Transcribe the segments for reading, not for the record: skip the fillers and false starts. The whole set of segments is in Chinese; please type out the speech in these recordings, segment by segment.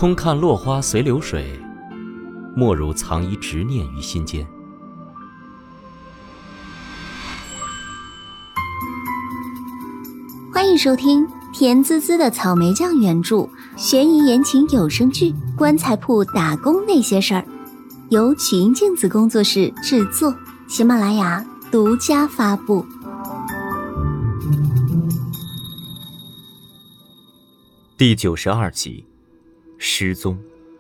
空看落花随流水，莫如藏一执念于心间。 欢迎收听甜滋滋的草莓酱原著悬疑言情有声剧《棺材铺打工那些事儿》，由曲音镜子工作室制作，喜马拉雅独家发布。 第92集，失踪。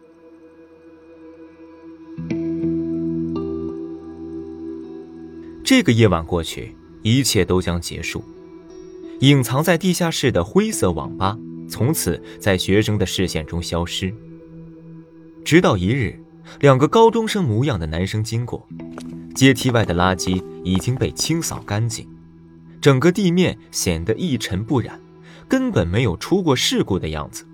这个夜晚过去，一切都将结束。隐藏在地下室的灰色网吧从此在学生的视线中消失。直到一日，两个高中生模样的男生经过，阶梯外的垃圾已经被清扫干净，整个地面显得一尘不染，根本没有出过事故的样子。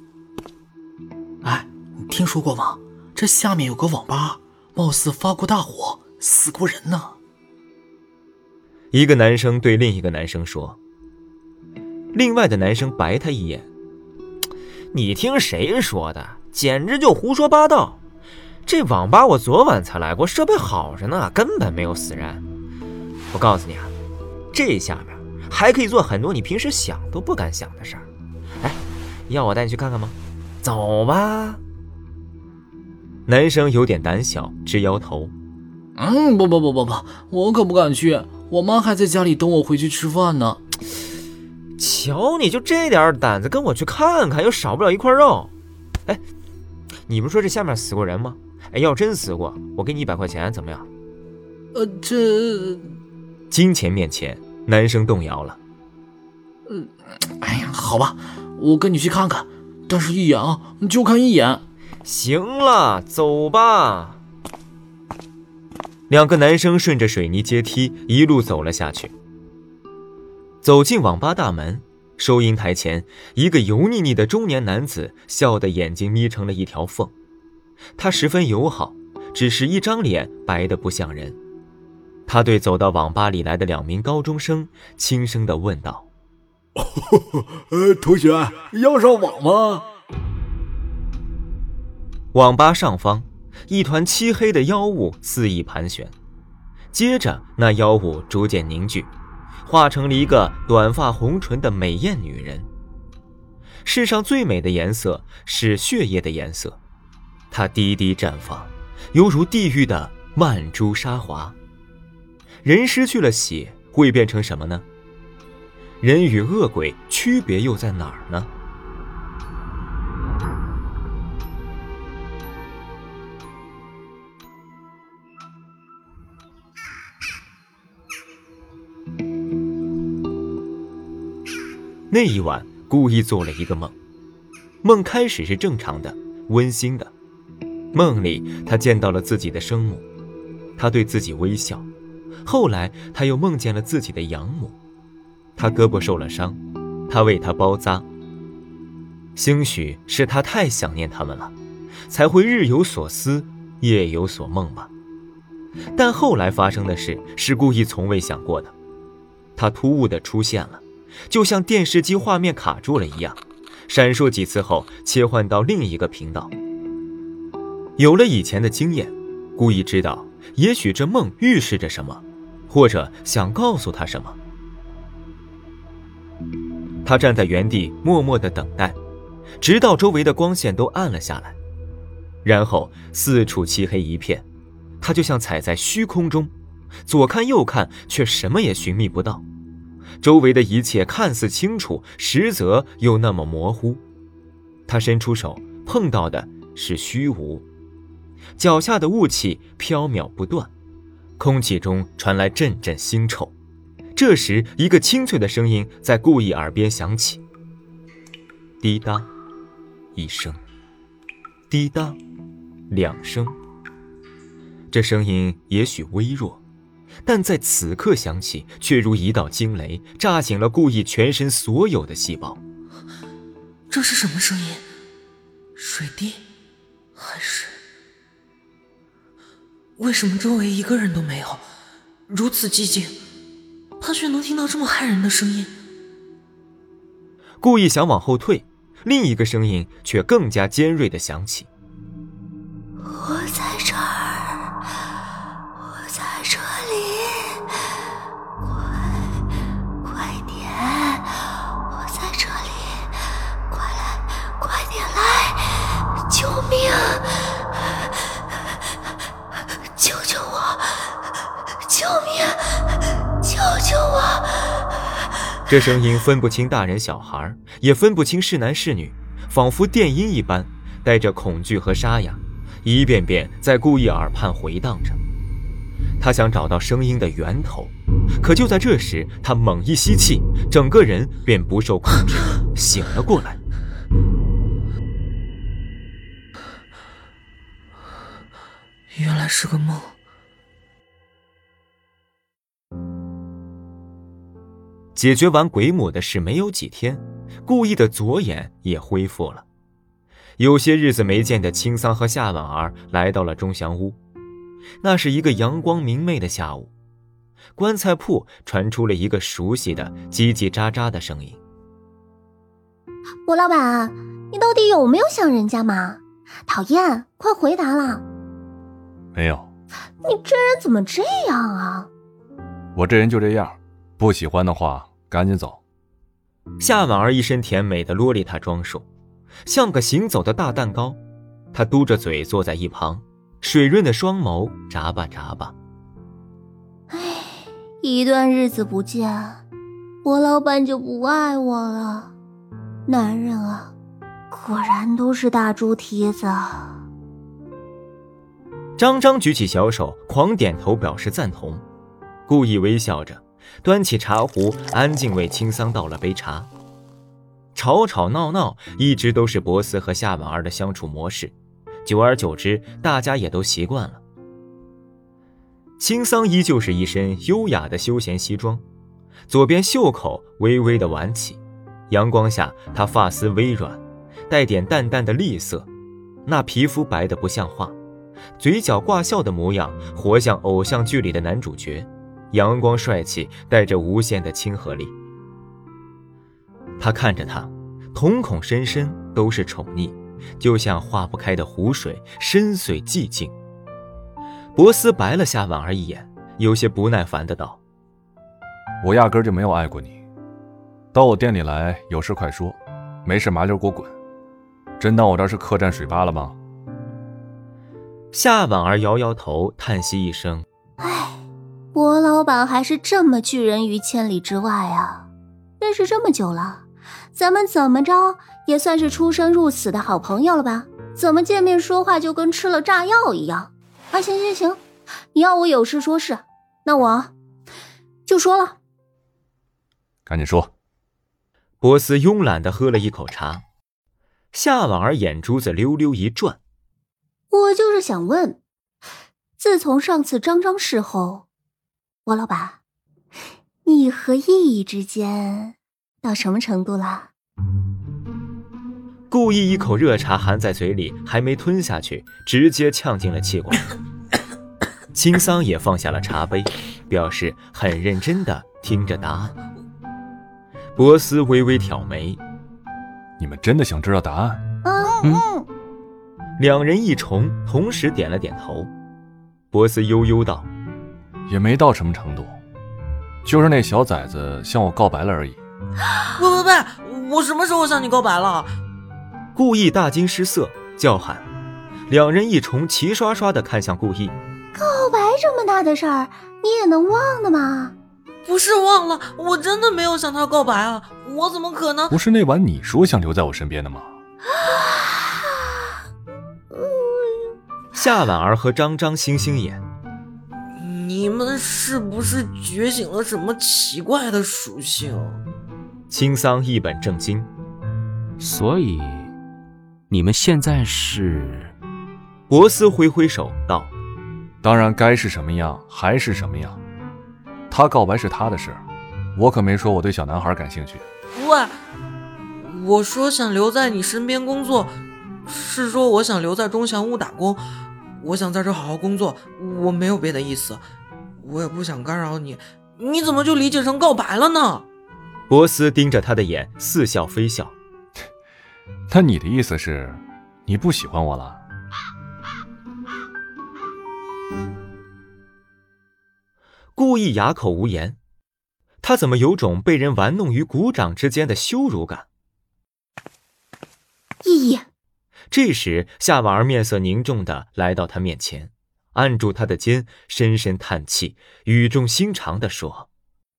哎，你听说过吗？这下面有个网吧，貌似发过大火，死过人呢。 一个男生对另一个男生说。另外的男生白他一眼， 你听谁说的？简直就胡说八道！这网吧我昨晚才来过，设备好着呢，根本没有死人。我告诉你啊，这下面还可以做很多你平时想都不敢想的事儿。哎，要我带你去看看吗？走吧。 男生有点胆小，直摇头。 不，我可不敢去，我妈还在家里等我回去吃饭呢。 瞧你就这点胆子，跟我去看看，又少不了一块肉。哎，你不是说这下面死过人吗？哎，要真死过，我给你100块钱，怎么样？ 这金钱面前，男生动摇了。 哎呀，好吧，我跟你去看看，但是一眼啊，就看一眼。 行了，走吧。 两个男生顺着水泥阶梯一路走了下去。走进网吧大门，收银台前，一个油腻腻的中年男子笑得眼睛眯成了一条缝。他十分友好，只是一张脸白得不像人。他对走到网吧里来的2名高中生轻声地问道： 同学，要上网吗？ 网吧上方，一团漆黑的妖雾肆意盘旋，接着那妖雾逐渐凝聚，化成了一个短发红唇的美艳女人。世上最美的颜色是血液的颜色，它滴滴绽放，犹如地狱的曼珠沙华。人失去了血会变成什么呢？人与恶鬼区别又在哪儿呢？那一晚故意做了一个梦，梦开始是正常的，温馨的。梦里他见到了自己的生母，他对自己微笑。后来他又梦见了自己的养母，他胳膊受了伤，他为他包扎。兴许是他太想念他们了，才会日有所思，夜有所梦吧。但后来发生的事是故意从未想过的，他突兀地出现了，就像电视机画面卡住了一样，闪烁几次后切换到另一个频道。有了以前的经验，故意知道也许这梦预示着什么，或者想告诉他什么。他站在原地默默地等待，直到周围的光线都暗了下来，然后四处漆黑一片，他就像踩在虚空中，左看右看却什么也寻觅不到。周围的一切看似清楚，实则又那么模糊。他伸出手，碰到的是虚无，脚下的雾气飘渺不断，空气中传来阵阵腥臭。这时一个清脆的声音在故意耳边响起，滴答一声，滴答2声。这声音也许微弱，但在此刻响起，却如一道惊雷，炸醒了故意全身所有的细胞。 这是什么声音？水滴？还是……为什么周围一个人都没有？如此寂静，他却能听到这么骇人的声音。 故意想往后退， 另一个声音却更加尖锐地响起： 我在这儿，我在这里，快点，我在这里，快来，快点来，救命！救救我！救命！救救我！ 这声音分不清大人小孩，也分不清是男是女，仿佛电音一般，带着恐惧和沙哑，一遍遍在顾意耳畔回荡着。他想找到声音的源头，可就在这时，他猛一吸气，整个人便不受控制醒了过来。 原来是个梦。 解决完鬼母的事没有几天，顾意的左眼也恢复了。有些日子没见的青桑和夏婉儿来到了钟祥屋。那是一个阳光明媚的下午，棺材铺传出了一个熟悉的叽叽喳喳的声音： 博老板，你到底有没有想人家嘛？讨厌，快回答啦！ 没有。 你这人怎么这样啊？ 我这人就这样，不喜欢的话赶紧走。 夏婉儿一身甜美的洛丽塔装束，像个行走的大蛋糕。她嘟着嘴坐在一旁，水润的双眸眨巴眨巴。 一段日子不见，我老板就不爱我了。男人啊，果然都是大猪蹄子。 张张举起小手，狂点头表示赞同。故意微笑着，端起茶壶，安静为青桑倒了杯茶。吵吵闹闹一直都是博斯和夏婉儿的相处模式，久而久之，大家也都习惯了。青桑依旧是一身优雅的休闲西装，左边袖口微微的挽起，阳光下她发丝微软，带点淡淡的栗色，那皮肤白得不像话，嘴角挂笑的模样活像偶像剧里的男主角，阳光帅气，带着无限的亲和力。他看着他，瞳孔深深，都是宠溺，就像化不开的湖水，深邃寂静。博斯白了夏婉儿一眼，有些不耐烦的道： 我压根就没有爱过你，到我店里来有事快说，没事麻溜给我滚。真当我这是客栈水吧了吗？ 夏婉儿摇摇头，叹息一声： 博老板还是这么拒人于千里之外啊！认识这么久了，咱们怎么着也算是出生入死的好朋友了吧？怎么见面说话就跟吃了炸药一样？啊，行行行，你要我有事说事，那我就说了。 赶紧说。 博斯慵懒地喝了一口茶，夏婉儿眼珠子溜溜一转： 我就是想问，自从上次张张事后，博老板，你和意义之间到什么程度了？ 故意一口热茶含在嘴里，还没吞下去，直接呛进了气管。青桑也放下了茶杯，表示很认真地听着答案。博斯微微挑眉： 你们真的想知道答案？ 两人一重同时点了点头。博斯悠悠道： 也没到什么程度，就是那小崽子向我告白了而已。 不，我什么时候向你告白了？ 顾意大惊失色，叫喊。两人一重齐刷刷地看向顾意。 告白这么大的事儿，你也能忘的吗？ 不是忘了，我真的没有向他告白啊！我怎么可能？ 不是那晚你说想留在我身边的吗？ 夏婉儿和张张星星眼： 你们是不是觉醒了什么奇怪的属性？ 青桑一本正经： 所以你们现在是？ 博斯挥挥手道： 当然该是什么样还是什么样，他告白是他的事，我可没说我对小男孩感兴趣。 喂，我说想留在你身边工作，是说我想留在钟祥屋打工，我想在这好好工作，我没有别的意思，我也不想干扰你，你怎么就理解成告白了呢？ 博斯盯着他的眼，似笑非笑： 那你的意思是，你不喜欢我了？ 顾意哑口无言，他怎么有种被人玩弄于股掌之间的羞辱感？ 意义。 这时，夏婉儿面色凝重地来到他面前，按住他的肩，深深叹气，语重心长地说：“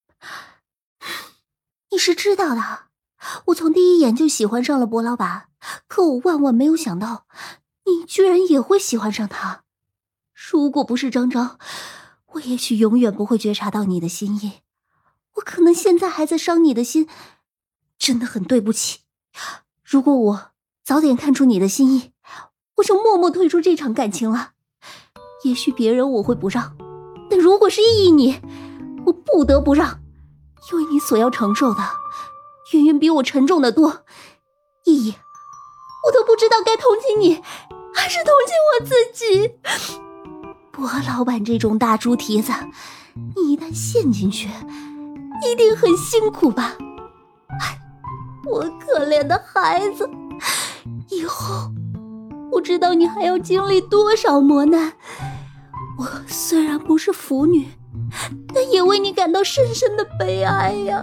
你是知道的，我从第一眼就喜欢上了薄老板，可我万万没有想到，你居然也会喜欢上他。如果不是张张，我也许永远不会觉察到你的心意，我可能现在还在伤你的心，真的很对不起。如果我早点看出你的心意，我就默默退出这场感情了。也许别人我会不让，但如果是意义你，我不得不让，因为你所要承受的远远比我沉重的多。意义，我都不知道该同情你还是同情我自己。薄老板这种大猪蹄子，你一旦陷进去，一定很辛苦吧？哎，我可怜的孩子，以后不知道你还要经历多少磨难。我虽然不是腐女，但也为你感到深深的悲哀呀。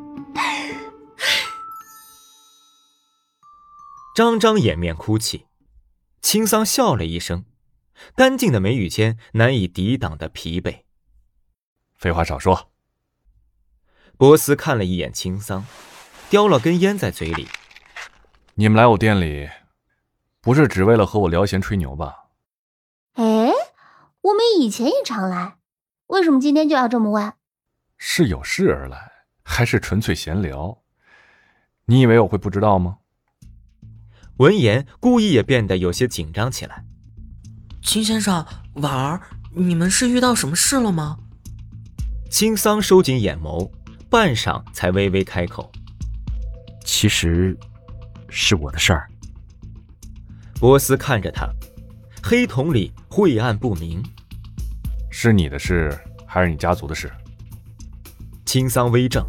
张张掩面哭泣，青桑笑了一声，干净的眉宇间难以抵挡的疲惫。 废话少说。 波斯看了一眼青桑，叼了根烟在嘴里。 你们来我店里，不是只为了和我聊闲吹牛吧？ 哎，我们以前也常来，为什么今天就要这么问？ 是有事而来，还是纯粹闲聊？你以为我会不知道吗？ 闻言，顾意也变得有些紧张起来。 秦先生，婉儿，你们是遇到什么事了吗？ 青桑收紧眼眸，半晌才微微开口：“ 其实是我的事儿。” 波斯看着他，黑瞳里晦暗不明。 是你的事，还是你家族的事？ 青桑微怔。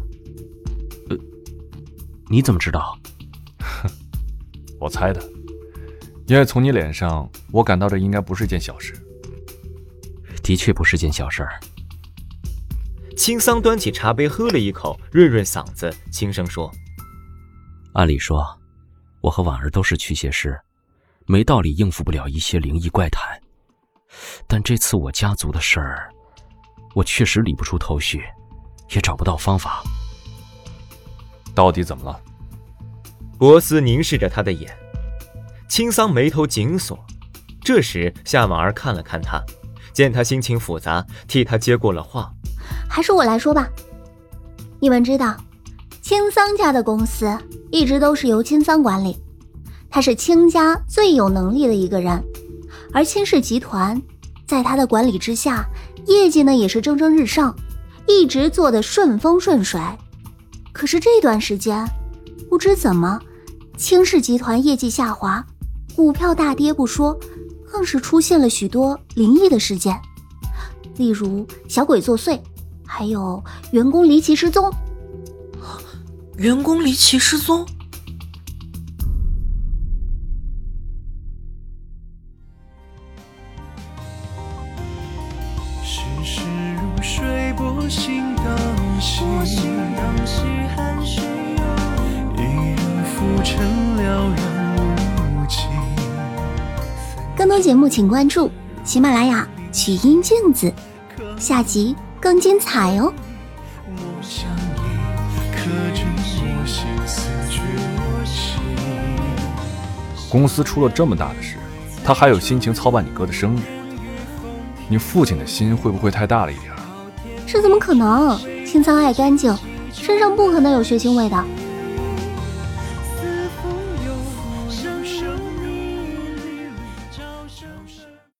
你怎么知道？ 我猜的，因为从你脸上，我感到这应该不是件小事。 的确不是件小事儿。 青桑端起茶杯喝了一口，润润嗓子，轻声说：“ 按理说，我和婉儿都是驱邪师，没道理应付不了一些灵异怪谈。但这次我家族的事儿，我确实理不出头绪，也找不到方法。 到底怎么了？” 波斯凝视着他的眼，青桑眉头紧锁。这时夏婉儿看了看他，见他心情复杂，替他接过了话：“ 还是我来说吧。你们知道，青桑家的公司一直都是由青桑管理，他是青家最有能力的一个人，而青氏集团在他的管理之下，业绩呢也是蒸蒸日上，一直做得顺风顺水。可是这段时间，不知怎么，青氏集团业绩下滑，股票大跌不说，更是出现了许多灵异的事件，例如小鬼作祟，还有员工离奇失踪。 员工离奇失踪？ 世事如水，波心荡兮，寒兮一人浮沉了然无情。 更多节目请关注喜马拉雅曲音镜子，下集更精彩哦。 我想你，刻进我心思却我心。 公司出了这么大的事，他还有心情操办你哥的生意？你父亲的心会不会太大了一点？ 这怎么可能？青桑爱干净，身上不可能有血腥味的。